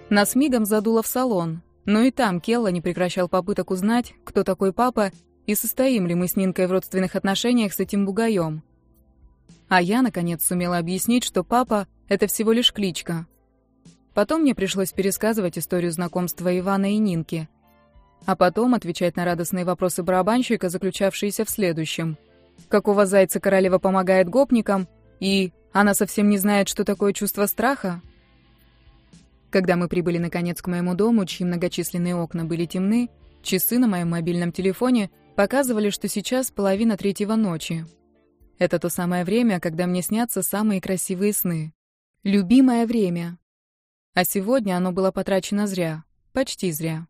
Нас мигом задуло в салон, но и там Келла не прекращал попыток узнать, кто такой папа и состоим ли мы с Нинкой в родственных отношениях с этим бугаем. А я, наконец, сумела объяснить, что папа — это всего лишь кличка. Потом мне пришлось пересказывать историю знакомства Ивана и Нинки. А потом отвечать на радостные вопросы барабанщика, заключавшиеся в следующем. Какого зайца королева помогает гопникам? И она совсем не знает, что такое чувство страха? Когда мы прибыли наконец к моему дому, чьи многочисленные окна были темны, часы на моем мобильном телефоне показывали, что сейчас 2:30 ночи. Это то самое время, когда мне снятся самые красивые сны. Любимое время. А сегодня оно было потрачено зря. Почти зря.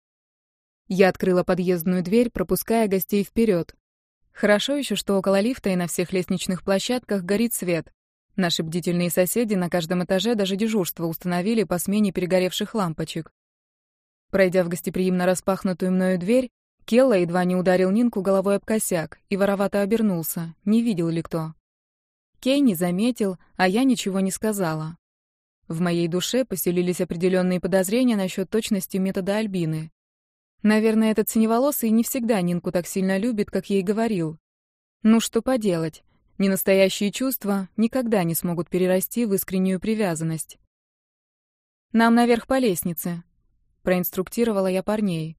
Я открыла подъездную дверь, пропуская гостей вперед. Хорошо еще, что около лифта и на всех лестничных площадках горит свет. Наши бдительные соседи на каждом этаже даже дежурство установили по смене перегоревших лампочек. Пройдя в гостеприимно распахнутую мною дверь, Келла едва не ударил Нинку головой об косяк и воровато обернулся, не видел ли кто. Кей не заметил, а я ничего не сказала. В моей душе поселились определенные подозрения насчет точности метода Альбины. Наверное, этот синеволосый не всегда Нинку так сильно любит, как ей говорил. Ну что поделать, ненастоящие чувства никогда не смогут перерасти в искреннюю привязанность. «Нам наверх по лестнице», — проинструктировала я парней.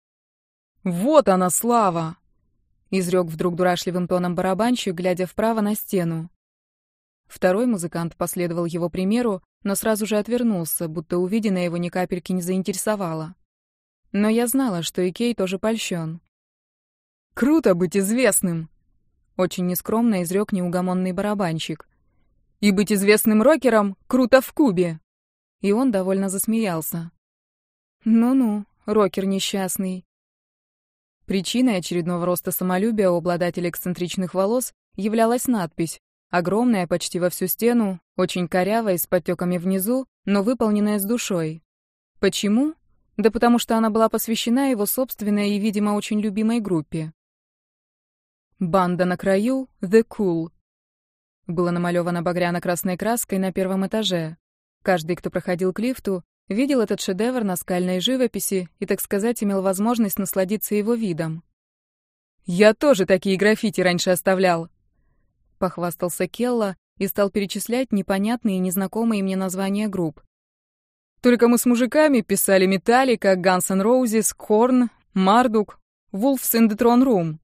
«Вот она, слава!» — изрёк вдруг дурашливым тоном барабанщик, глядя вправо на стену. Второй музыкант последовал его примеру, но сразу же отвернулся, будто увиденное его ни капельки не заинтересовало. Но я знала, что и Кей тоже польщен. «Круто быть известным!» — очень нескромно изрёк неугомонный барабанщик. «И быть известным рокером круто в Кубе!» И он довольно засмеялся. «Ну-ну, рокер несчастный». Причиной очередного роста самолюбия у обладателя эксцентричных волос являлась надпись, огромная почти во всю стену, очень корявая, с подтеками внизу, но выполненная с душой. Почему? Да потому что она была посвящена его собственной и, видимо, очень любимой группе. «Банда на краю, The Cool». Было намалёвано багряно-красной краской на первом этаже. Каждый, кто проходил к лифту, видел этот шедевр наскальной живописи и, так сказать, имел возможность насладиться его видом. «Я тоже такие граффити раньше оставлял», — похвастался Келла и стал перечислять непонятные и незнакомые мне названия групп. «Только мы с мужиками писали Metallica, Guns N' Roses, Korn, Marduk, Wolves in the Throne Room».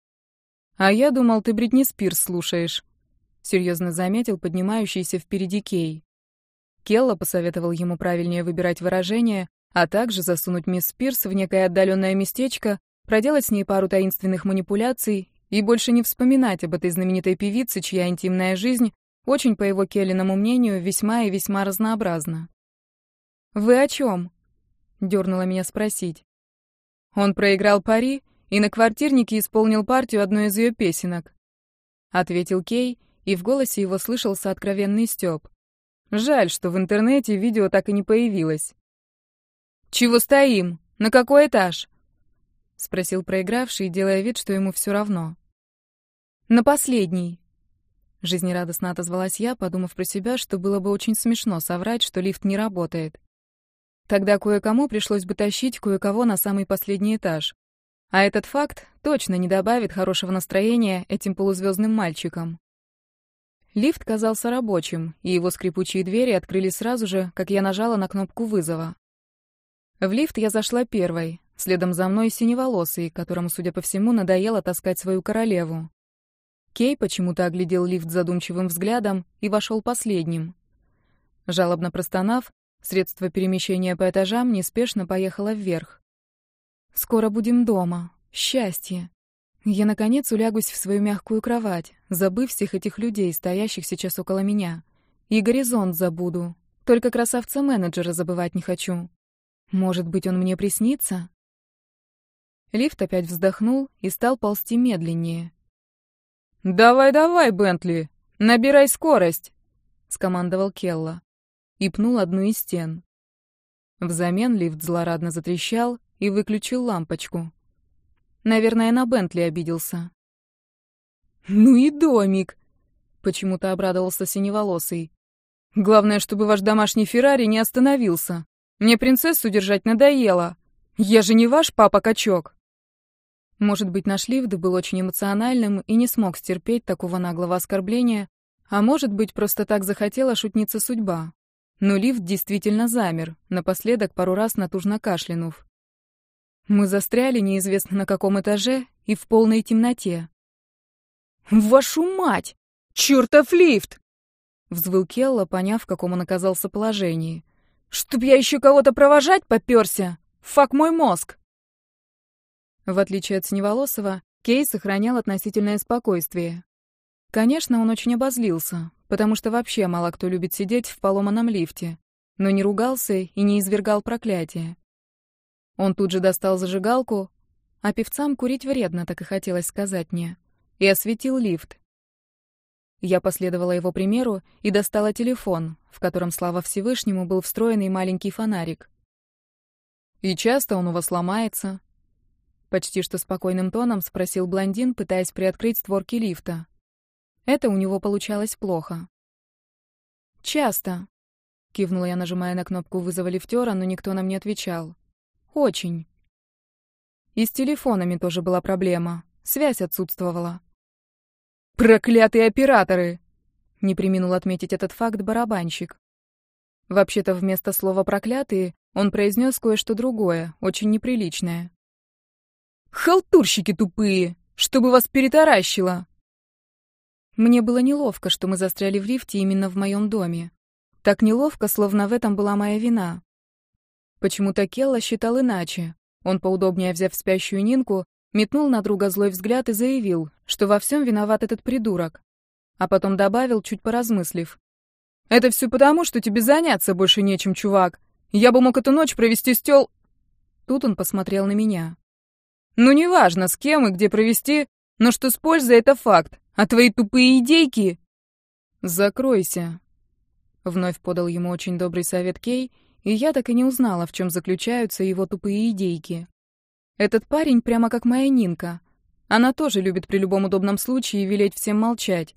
«А я думал, ты Бритни Спирс слушаешь», — серьезно заметил поднимающийся впереди Кей. Келла посоветовал ему правильнее выбирать выражения, а также засунуть мисс Спирс в некое отдаленное местечко, проделать с ней пару таинственных манипуляций и больше не вспоминать об этой знаменитой певице, чья интимная жизнь очень, по его Келлиному мнению, весьма и весьма разнообразна. «Вы о чем?» — дернула меня спросить. «Он проиграл пари и на квартирнике исполнил партию одной из ее песенок», — ответил Кей, и в голосе его слышался откровенный стёб. «Жаль, что в интернете видео так и не появилось». «Чего стоим? На какой этаж?» — спросил проигравший, делая вид, что ему все равно. «На последний», — жизнерадостно отозвалась я, подумав про себя, что было бы очень смешно соврать, что лифт не работает. Тогда кое-кому пришлось бы тащить кое-кого на самый последний этаж. А этот факт точно не добавит хорошего настроения этим полузвездным мальчикам. Лифт казался рабочим, и его скрипучие двери открылись сразу же, как я нажала на кнопку вызова. В лифт я зашла первой, следом за мной синеволосый, которому, судя по всему, надоело таскать свою королеву. Кей почему-то оглядел лифт задумчивым взглядом и вошел последним. Жалобно простонав, средство перемещения по этажам неспешно поехало вверх. «Скоро будем дома. Счастье. Я, наконец, улягусь в свою мягкую кровать, забыв всех этих людей, стоящих сейчас около меня. И горизонт забуду. Только красавца-менеджера забывать не хочу. Может быть, он мне приснится?» Лифт опять вздохнул и стал ползти медленнее. «Давай-давай, Бентли, набирай скорость!» — скомандовал Келла и пнул одну из стен. Взамен лифт злорадно затрещал и выключил лампочку. Наверное, на Бентли обиделся. «Ну и домик!» — почему-то обрадовался синеволосый. «Главное, чтобы ваш домашний Феррари не остановился. Мне принцессу держать надоело. Я же не ваш папа-качок». Может быть, наш лифт был очень эмоциональным и не смог стерпеть такого наглого оскорбления, а может быть, просто так захотела шутница судьба. Но лифт действительно замер, напоследок пару раз натужно кашлянув. Мы застряли неизвестно на каком этаже и в полной темноте. «Вашу мать! Чёртов лифт!» — взвыл Келла, поняв, в каком он оказался положении. «Чтоб я еще кого-то провожать попёрся! Фак мой мозг!» В отличие от Синеволосого, Кей сохранял относительное спокойствие. Конечно, он очень обозлился, потому что вообще мало кто любит сидеть в поломанном лифте, но не ругался и не извергал проклятия. Он тут же достал зажигалку, а певцам курить вредно, так и хотелось сказать мне, и осветил лифт. Я последовала его примеру и достала телефон, в котором, слава Всевышнему, был встроенный маленький фонарик. «И часто он у вас ломается?» Почти что спокойным тоном спросил блондин, пытаясь приоткрыть створки лифта. Это у него получалось плохо. «Часто», — кивнула я, нажимая на кнопку вызова лифтера, но никто нам не отвечал. «Очень». И с телефонами тоже была проблема. Связь отсутствовала. «Проклятые операторы!» — не преминул отметить этот факт барабанщик. Вообще-то вместо слова «проклятые» он произнес кое-что другое, очень неприличное. «Халтурщики тупые! Чтобы вас перетаращило!» Мне было неловко, что мы застряли в лифте именно в моем доме. Так неловко, словно в этом была моя вина. Почему-то Келла считал иначе. Он, поудобнее взяв спящую Нинку, метнул на друга злой взгляд и заявил, что во всем виноват этот придурок. А потом добавил, чуть поразмыслив. «Это все потому, что тебе заняться больше нечем, чувак. Я бы мог эту ночь провести с тёл...» Тут он посмотрел на меня. «Ну, неважно, с кем и где провести, но что с пользой — это факт. А твои тупые идейки...» «Закройся», — вновь подал ему очень добрый совет Кей, и я так и не узнала, в чем заключаются его тупые идейки. Этот парень прямо как моя Нинка. Она тоже любит при любом удобном случае велеть всем молчать.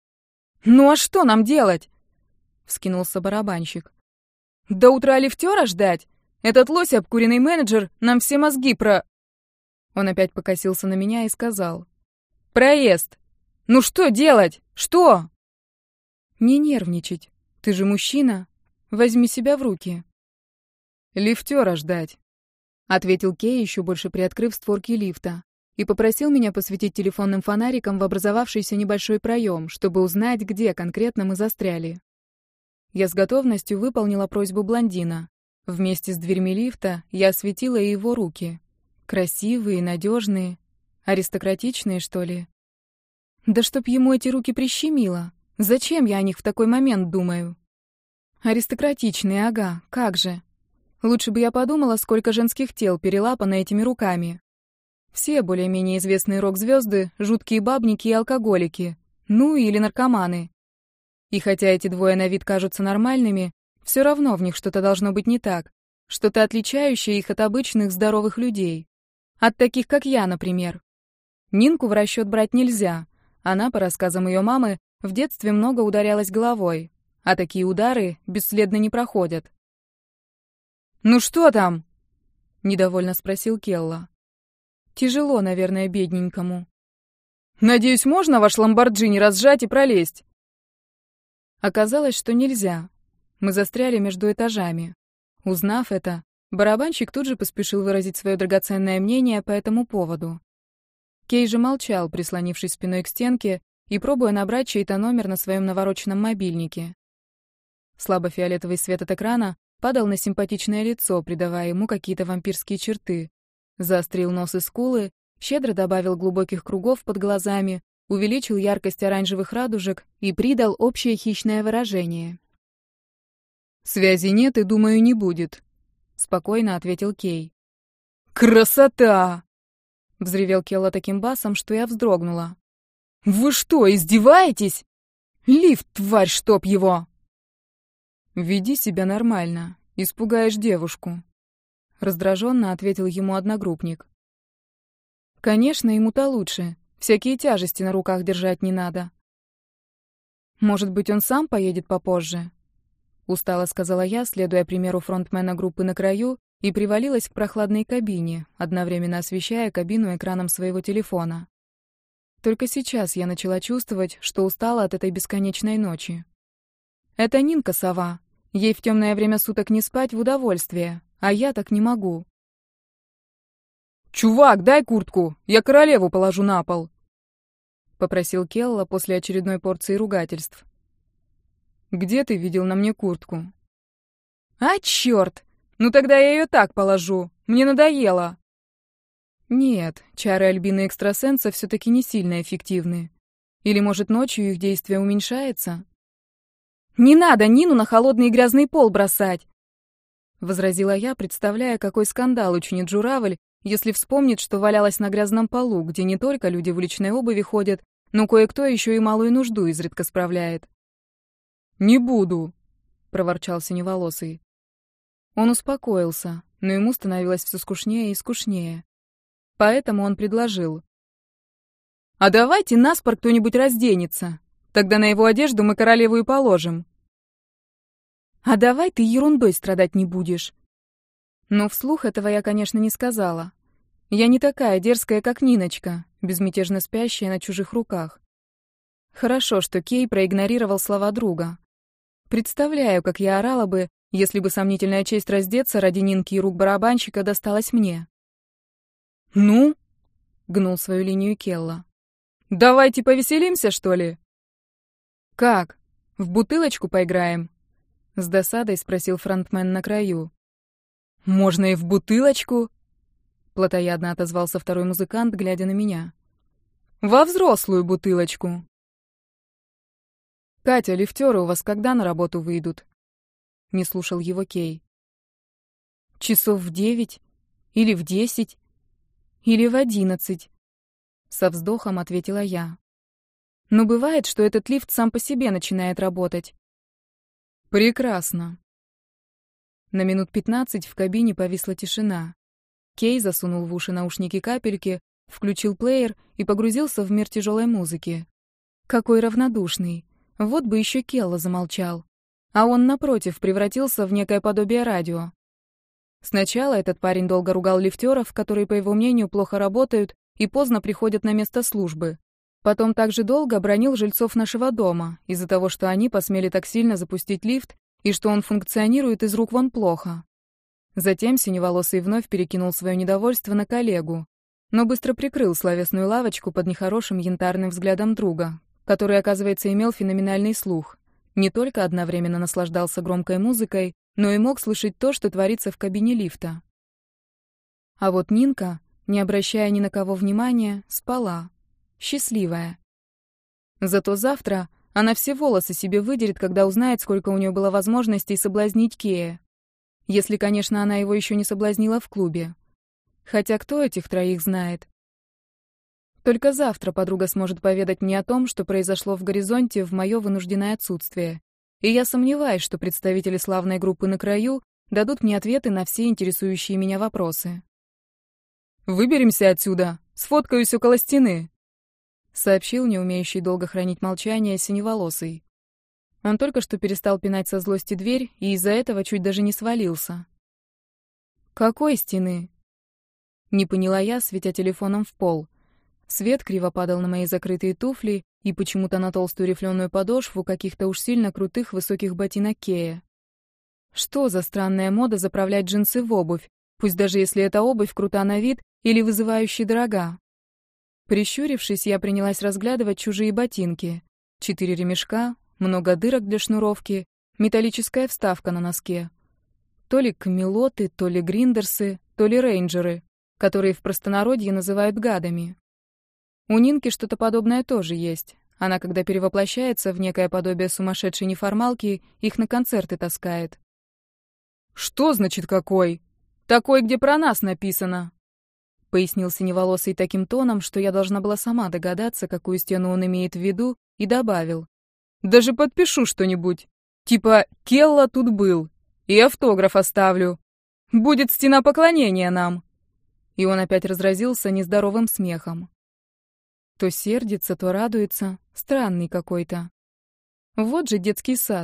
«Ну а что нам делать?» — вскинулся барабанщик. «До утра лифтера ждать? Этот лось, обкуренный менеджер, нам все мозги про...» Он опять покосился на меня и сказал. «Проезд! Ну что делать? Что?» «Не нервничать. Ты же мужчина. Возьми себя в руки». «Лифтера ждать», — ответил Кей, еще больше приоткрыв створки лифта, и попросил меня посветить телефонным фонариком в образовавшийся небольшой проем, чтобы узнать, где конкретно мы застряли. Я с готовностью выполнила просьбу блондина. Вместе с дверьми лифта я осветила и его руки. Красивые, надежные, аристократичные, что ли. Да чтоб ему эти руки прищемило. Зачем я о них в такой момент думаю? Аристократичные, ага, как же. Лучше бы я подумала, сколько женских тел перелапано этими руками. Все более-менее известные рок-звезды — жуткие бабники и алкоголики. Ну, или наркоманы. И хотя эти двое на вид кажутся нормальными, все равно в них что-то должно быть не так. Что-то отличающее их от обычных здоровых людей. От таких, как я, например. Нинку в расчет брать нельзя. Она, по рассказам ее мамы, в детстве много ударялась головой. А такие удары бесследно не проходят. «Ну что там?» — недовольно спросил Келла. «Тяжело, наверное, бедненькому». «Надеюсь, можно ваш ламборджини разжать и пролезть?» Оказалось, что нельзя. Мы застряли между этажами. Узнав это, барабанщик тут же поспешил выразить свое драгоценное мнение по этому поводу. Кей же молчал, прислонившись спиной к стенке и пробуя набрать чей-то номер на своем навороченном мобильнике. Слабо-фиолетовый свет от экрана падал на симпатичное лицо, придавая ему какие-то вампирские черты. Заострил нос и скулы, щедро добавил глубоких кругов под глазами, увеличил яркость оранжевых радужек и придал общее хищное выражение. «Связи нет и, думаю, не будет», — спокойно ответил Кей. «Красота!» — взревел Келла таким басом, что я вздрогнула. «Вы что, издеваетесь? Лифт, тварь, чтоб его!» «Веди себя нормально, испугаешь девушку», — раздраженно ответил ему одногруппник. «Конечно, ему-то лучше, всякие тяжести на руках держать не надо. Может быть, он сам поедет попозже?» устало сказала я, следуя примеру фронтмена группы «На краю», и привалилась к прохладной кабине, одновременно освещая кабину экраном своего телефона. Только сейчас я начала чувствовать, что устала от этой бесконечной ночи. Это Нинка сова. Ей в темное время суток не спать в удовольствие, а я так не могу. «Чувак, дай куртку, я королеву положу на пол», — попросил Келла после очередной порции ругательств. «Где ты видел на мне куртку?» «А, чёрт! Ну тогда я её так положу. Мне надоело». Нет, чары Альбины экстрасенса всё-таки не сильно эффективны. Или, может, ночью их действие уменьшается? «Не надо Нину на холодный и грязный пол бросать!» — возразила я, представляя, какой скандал учинит журавль, если вспомнит, что валялась на грязном полу, где не только люди в уличной обуви ходят, но кое-кто ещё и малую нужду изредка справляет. «Не буду», — проворчал синеволосый. Он успокоился, но ему становилось всё скучнее и скучнее. Поэтому он предложил: «А давайте наспор кто-нибудь разденется. Тогда на его одежду мы королеву и положим». «А давай ты ерундой страдать не будешь». Но вслух этого я, конечно, не сказала. Я не такая дерзкая, как Ниночка, безмятежно спящая на чужих руках. Хорошо, что Кей проигнорировал слова друга. Представляю, как я орала бы, если бы сомнительная честь раздеться ради Нинки и рук барабанщика досталась мне. «Ну?» — гнул свою линию Келла. «Давайте повеселимся, что ли?» «Как? В бутылочку поиграем?» — с досадой спросил фронтмен на краю. «Можно и в бутылочку», — плотоядно отозвался второй музыкант, глядя на меня. «Во взрослую бутылочку». «Катя, лифтёры у вас когда на работу выйдут?» — не слушал его Кей. «Часов в 9? Или в 10? Или в 11?» — со вздохом ответила я. «Но бывает, что этот лифт сам по себе начинает работать». «Прекрасно». На минут 15 в кабине повисла тишина. Кей засунул в уши наушники-капельки, включил плеер и погрузился в мир тяжелой музыки. Какой равнодушный. Вот бы еще Келла замолчал. А он, напротив, превратился в некое подобие радио. Сначала этот парень долго ругал лифтёров, которые, по его мнению, плохо работают и поздно приходят на место службы. Потом также долго бранил жильцов нашего дома из-за того, что они посмели так сильно запустить лифт и что он функционирует из рук вон плохо. Затем синеволосый вновь перекинул свое недовольство на коллегу, но быстро прикрыл словесную лавочку под нехорошим янтарным взглядом друга, который, оказывается, имел феноменальный слух. Не только одновременно наслаждался громкой музыкой, но и мог слышать то, что творится в кабине лифта. А вот Нинка, не обращая ни на кого внимания, спала. Счастливая. Зато завтра она все волосы себе выдерет, когда узнает, сколько у нее было возможностей соблазнить Кея. Если, конечно, она его еще не соблазнила в клубе. Хотя кто этих троих знает? Только завтра подруга сможет поведать мне о том, что произошло в горизонте в мое вынужденное отсутствие. И я сомневаюсь, что представители славной группы «На краю» дадут мне ответы на все интересующие меня вопросы. «Выберемся отсюда, сфоткаюсь около стены», — сообщил не умеющий долго хранить молчание синеволосый. Он только что перестал пинать со злости дверь и из-за этого чуть даже не свалился. «Какой стены?» Не поняла я, светя телефоном в пол. Свет криво падал на мои закрытые туфли и почему-то на толстую рифленую подошву каких-то уж сильно крутых высоких ботинок Кея. Что за странная мода заправлять джинсы в обувь, пусть даже если эта обувь крута на вид или вызывающе дорога? Прищурившись, я принялась разглядывать чужие ботинки. 4 ремешка, много дырок для шнуровки, металлическая вставка на носке. То ли камелоты, то ли гриндерсы, то ли рейнджеры, которые в простонародье называют гадами. У Нинки что-то подобное тоже есть. Она, когда перевоплощается в некое подобие сумасшедшей неформалки, их на концерты таскает. «Что значит какой? Такой, где про нас написано», — пояснил синеволосый таким тоном, что я должна была сама догадаться, какую стену он имеет в виду, и добавил. «Даже подпишу что-нибудь. Типа «Келла тут был» и автограф оставлю. Будет стена поклонения нам». И он опять разразился нездоровым смехом. То сердится, то радуется, странный какой-то. Вот же детский сад.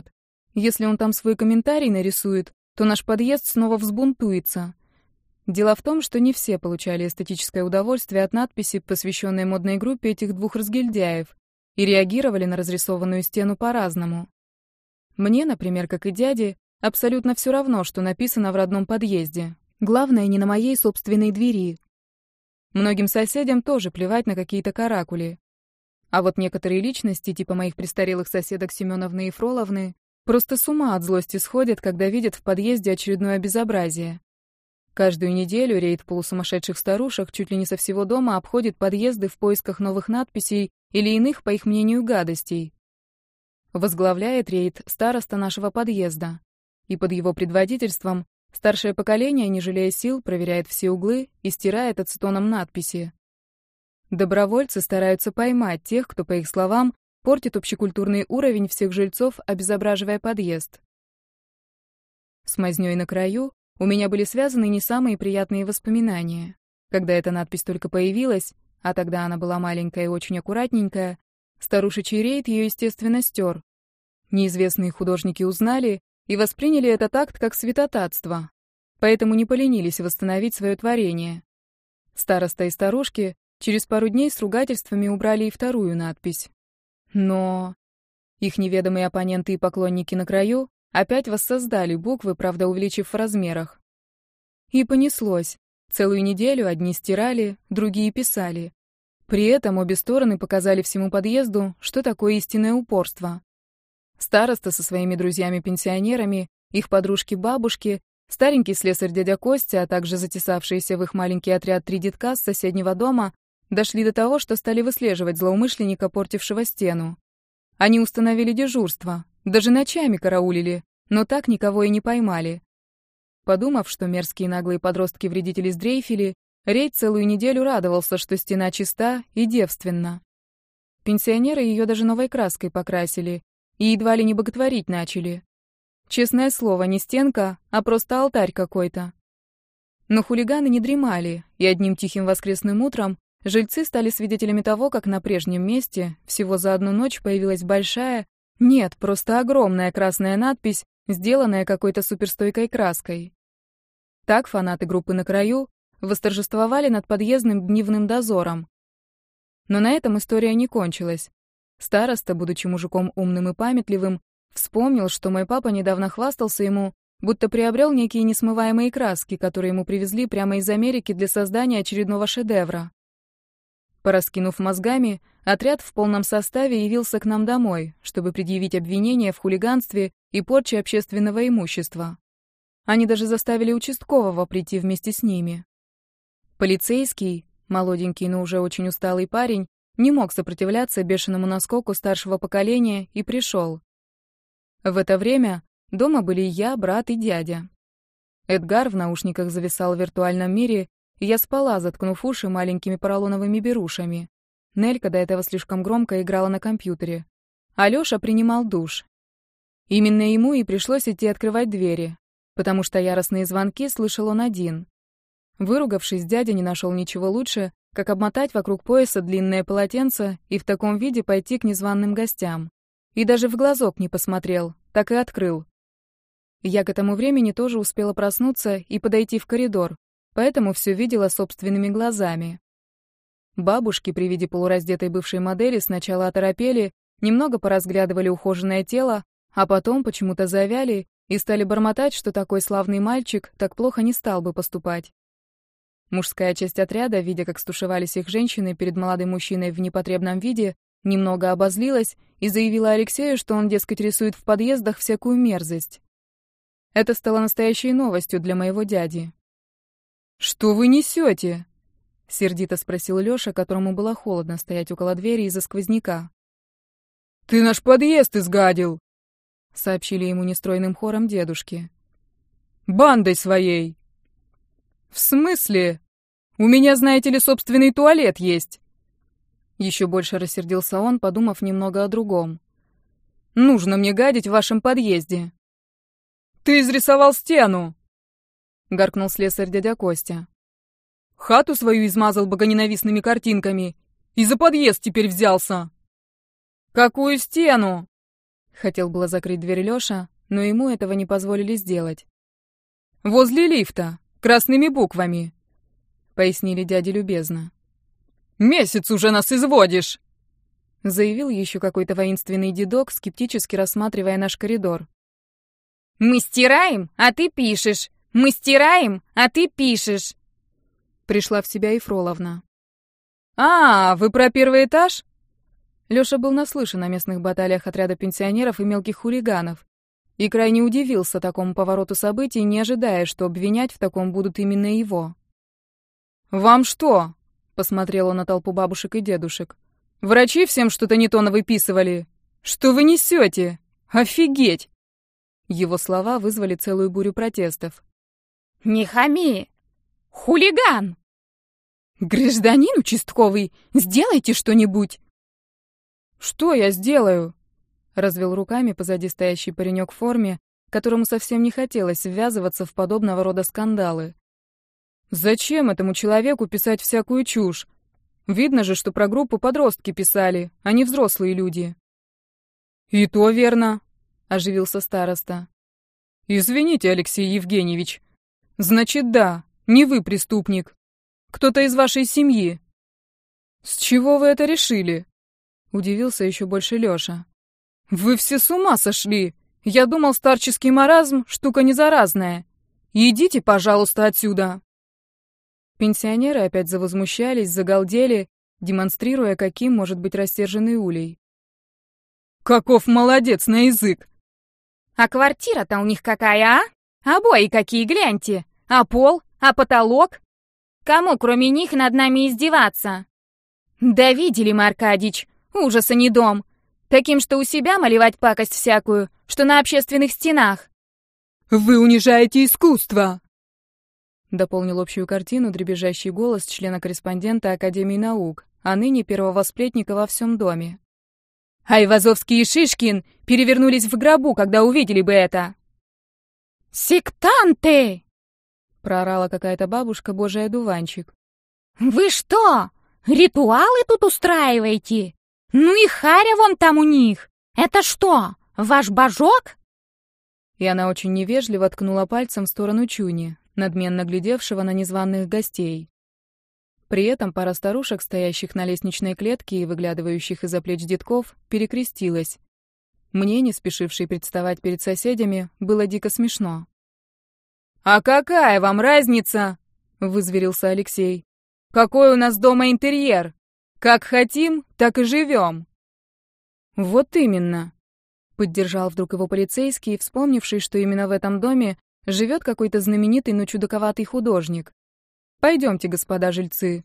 Если он там свой комментарий нарисует, то наш подъезд снова взбунтуется. Дело в том, что не все получали эстетическое удовольствие от надписи, посвященной модной группе этих двух разгильдяев, и реагировали на разрисованную стену по-разному. Мне, например, как и дяде, абсолютно все равно, что написано в родном подъезде. Главное, не на моей собственной двери. Многим соседям тоже плевать на какие-то каракули. А вот некоторые личности, типа моих престарелых соседок Семеновны и Фроловны, просто с ума от злости сходят, когда видят в подъезде очередное безобразие. Каждую неделю рейд полусумасшедших старушек чуть ли не со всего дома обходит подъезды в поисках новых надписей или иных, по их мнению, гадостей. Возглавляет рейд староста нашего подъезда, и под его предводительством старшее поколение, не жалея сил, проверяет все углы и стирает ацетоном надписи. Добровольцы стараются поймать тех, кто, по их словам, портит общекультурный уровень всех жильцов, обезображивая подъезд. С мазнёй на краю у меня были связаны не самые приятные воспоминания. Когда эта надпись только появилась, а тогда она была маленькая и очень аккуратненькая, старушечий рейд ее, естественно, стер. Неизвестные художники узнали и восприняли этот акт как святотатство, поэтому не поленились восстановить свое творение. Староста и старушки через пару дней с ругательствами убрали и вторую надпись. Но их неведомые оппоненты и поклонники на краю опять воссоздали буквы, правда, увеличив в размерах. И понеслось. Целую неделю одни стирали, другие писали. При этом обе стороны показали всему подъезду, что такое истинное упорство. Староста со своими друзьями-пенсионерами, их подружки-бабушки, старенький слесарь дядя Костя, а также затесавшиеся в их маленький отряд 3 детка с соседнего дома, дошли до того, что стали выслеживать злоумышленника, портившего стену. Они установили дежурство, даже ночами караулили, но так никого и не поймали. Подумав, что мерзкие наглые подростки-вредители сдрейфили, рейд целую неделю радовался, что стена чиста и девственна. Пенсионеры ее даже новой краской покрасили и едва ли не боготворить начали. Честное слово, не стенка, а просто алтарь какой-то. Но хулиганы не дремали, и одним тихим воскресным утром жильцы стали свидетелями того, как на прежнем месте всего за одну ночь появилась большая, нет, просто огромная красная надпись, сделанная какой-то суперстойкой краской. Так фанаты группы «На краю» восторжествовали над подъездным дневным дозором. Но на этом история не кончилась. Староста, будучи мужиком умным и памятливым, вспомнил, что мой папа недавно хвастался ему, будто приобрел некие несмываемые краски, которые ему привезли прямо из Америки для создания очередного шедевра. Пораскинув мозгами, отряд в полном составе явился к нам домой, чтобы предъявить обвинение в хулиганстве и порче общественного имущества. Они даже заставили участкового прийти вместе с ними. Полицейский, молоденький, но уже очень усталый парень, не мог сопротивляться бешеному наскоку старшего поколения и пришел. В это время дома были я, брат и дядя. Эдгар в наушниках зависал в виртуальном мире, и я спала, заткнув уши маленькими поролоновыми берушами. Нелька до этого слишком громко играла на компьютере. А Лёша принимал душ. Именно ему и пришлось идти открывать двери, потому что яростные звонки слышал он один. Выругавшись, дядя не нашел ничего лучше, как обмотать вокруг пояса длинное полотенце и в таком виде пойти к незваным гостям. И даже в глазок не посмотрел, так и открыл. Я к этому времени тоже успела проснуться и подойти в коридор, поэтому все видела собственными глазами. Бабушки при виде полураздетой бывшей модели сначала оторопели, немного поразглядывали ухоженное тело, а потом почему-то завяли и стали бормотать, что такой славный мальчик так плохо не стал бы поступать. Мужская часть отряда, видя, как стушевались их женщины перед молодым мужчиной в непотребном виде, немного обозлилась и заявила Алексею, что он, дескать, рисует в подъездах всякую мерзость. Это стало настоящей новостью для моего дяди. «Что вы несете?» — сердито спросил Лёша, которому было холодно стоять около двери из-за сквозняка. «Ты наш подъезд изгадил!» — сообщили ему нестройным хором дедушки. «Бандой своей!» «В смысле? У меня, знаете ли, собственный туалет есть!» Еще больше рассердился он, подумав немного о другом. «Нужно мне гадить в вашем подъезде!» «Ты изрисовал стену!» — гаркнул слесарь дядя Костя. «Хату свою измазал богоненавистными картинками и за подъезд теперь взялся!» «Какую стену?» — хотел было закрыть дверь Лёша, но ему этого не позволили сделать. «Возле лифта, красными буквами», — пояснили дяде любезно. «Месяц уже нас изводишь!» — заявил еще какой-то воинственный дедок, скептически рассматривая наш коридор. «Мы стираем, а ты пишешь! Мы стираем, а ты пишешь!» Пришла в себя Ефроловна. «А, вы про первый этаж?» Лёша был наслышан о местных баталиях отряда пенсионеров и мелких хулиганов и крайне удивился такому повороту событий, не ожидая, что обвинять в таком будут именно его. «Вам что?» — посмотрел он на толпу бабушек и дедушек. «Врачи всем что-то не то навыписывали? Что вы несете? Офигеть!» Его слова вызвали целую бурю протестов. «Не хами! Хулиган!» «Гражданин участковый, сделайте что-нибудь!» «Что я сделаю?» — развел руками позади стоящий паренек в форме, которому совсем не хотелось ввязываться в подобного рода скандалы. «Зачем этому человеку писать всякую чушь? Видно же, что про группу подростки писали, а не взрослые люди». «И то верно», — оживился староста. «Извините, Алексей Евгеньевич. Значит, да, не вы преступник. Кто-то из вашей семьи». «С чего вы это решили?» — удивился еще больше Лёша. «Вы все с ума сошли! Я думал, старческий маразм — штука незаразная. Идите, пожалуйста, отсюда!» Пенсионеры опять завозмущались, загалдели, демонстрируя, каким может быть рассерженный улей. «Каков молодец на язык!» «А квартира-то у них какая, а? Обои какие, гляньте! А пол? А потолок? Кому, кроме них, над нами издеваться? Да видели мы, Аркадьич, ужаса не дом. Таким, что у себя малевать пакость всякую, что на общественных стенах». «Вы унижаете искусство!» Дополнил общую картину дребезжащий голос члена-корреспондента Академии наук, а ныне первого сплетника во всем доме. «Айвазовский и Шишкин перевернулись в гробу, когда увидели бы это!» «Сектанты!» — проорала какая-то бабушка, божий одуванчик. «Вы что, ритуалы тут устраиваете? Ну и харя вон там у них! Это что, ваш божок?» И она очень невежливо ткнула пальцем в сторону Чуни, надменно глядевшего на незваных гостей. При этом пара старушек, стоящих на лестничной клетке и выглядывающих из-за плеч детков, перекрестилась. Мне, не спешившей представать перед соседями, было дико смешно. «А какая вам разница?» — вызверился Алексей. «Какой у нас дома интерьер? Как хотим, так и живем». «Вот именно», — поддержал вдруг его полицейский, вспомнивший, что именно в этом доме живет какой-то знаменитый, но чудаковатый художник. «Пойдемте, господа жильцы».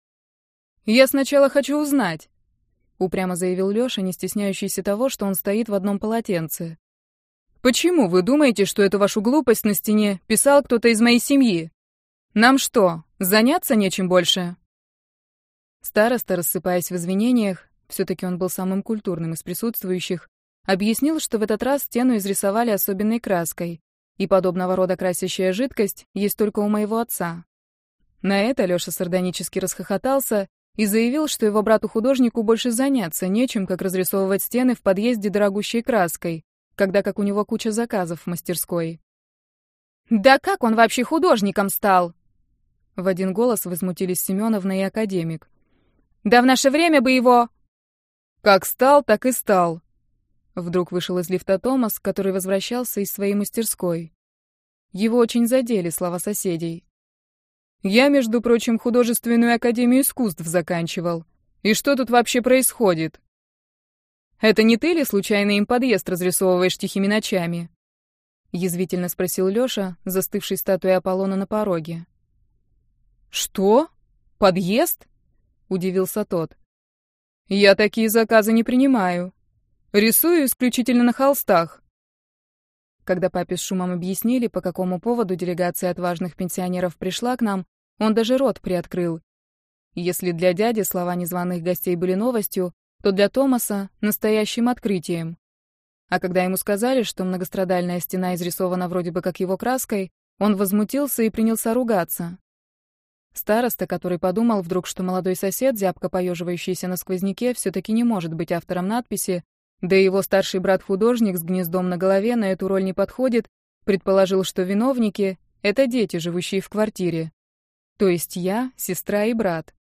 «Я сначала хочу узнать», — упрямо заявил Лёша, не стесняющийся того, что он стоит в одном полотенце. «Почему вы думаете, что эту вашу глупость на стене писал кто-то из моей семьи? Нам что, заняться нечем больше?» Староста, рассыпаясь в извинениях, все-таки он был самым культурным из присутствующих, объяснил, что в этот раз стену изрисовали особенной краской, и подобного рода красящая жидкость есть только у моего отца. На это Лёша сардонически расхохотался и заявил, что его брату-художнику больше заняться нечем, как разрисовывать стены в подъезде дорогущей краской, когда как у него куча заказов в мастерской. «Да как он вообще художником стал?» В один голос возмутились Семеновна и академик. «Да в наше время бы его...» «Как стал, так и стал». Вдруг вышел из лифта Томас, который возвращался из своей мастерской. Его очень задели слова соседей. «Я, между прочим, художественную академию искусств заканчивал. И что тут вообще происходит? Это не ты ли случайно им подъезд разрисовываешь тихими ночами?» Язвительно спросил Лёша, застывший статуей Аполлона на пороге. «Что? Подъезд?» — удивился тот. «Я такие заказы не принимаю. Рисую исключительно на холстах». Когда папе с шумом объяснили, по какому поводу делегация отважных пенсионеров пришла к нам, он даже рот приоткрыл. Если для дяди слова незваных гостей были новостью, то для Томаса — настоящим открытием. А когда ему сказали, что многострадальная стена изрисована вроде бы как его краской, он возмутился и принялся ругаться. Староста, который подумал вдруг, что молодой сосед, зябко поеживающийся на сквозняке, все-таки не может быть автором надписи, Да и его старший брат-художник с гнездом на голове на эту роль не подходит, предположил, что виновники — это дети, живущие в квартире. То есть я, сестра и брат.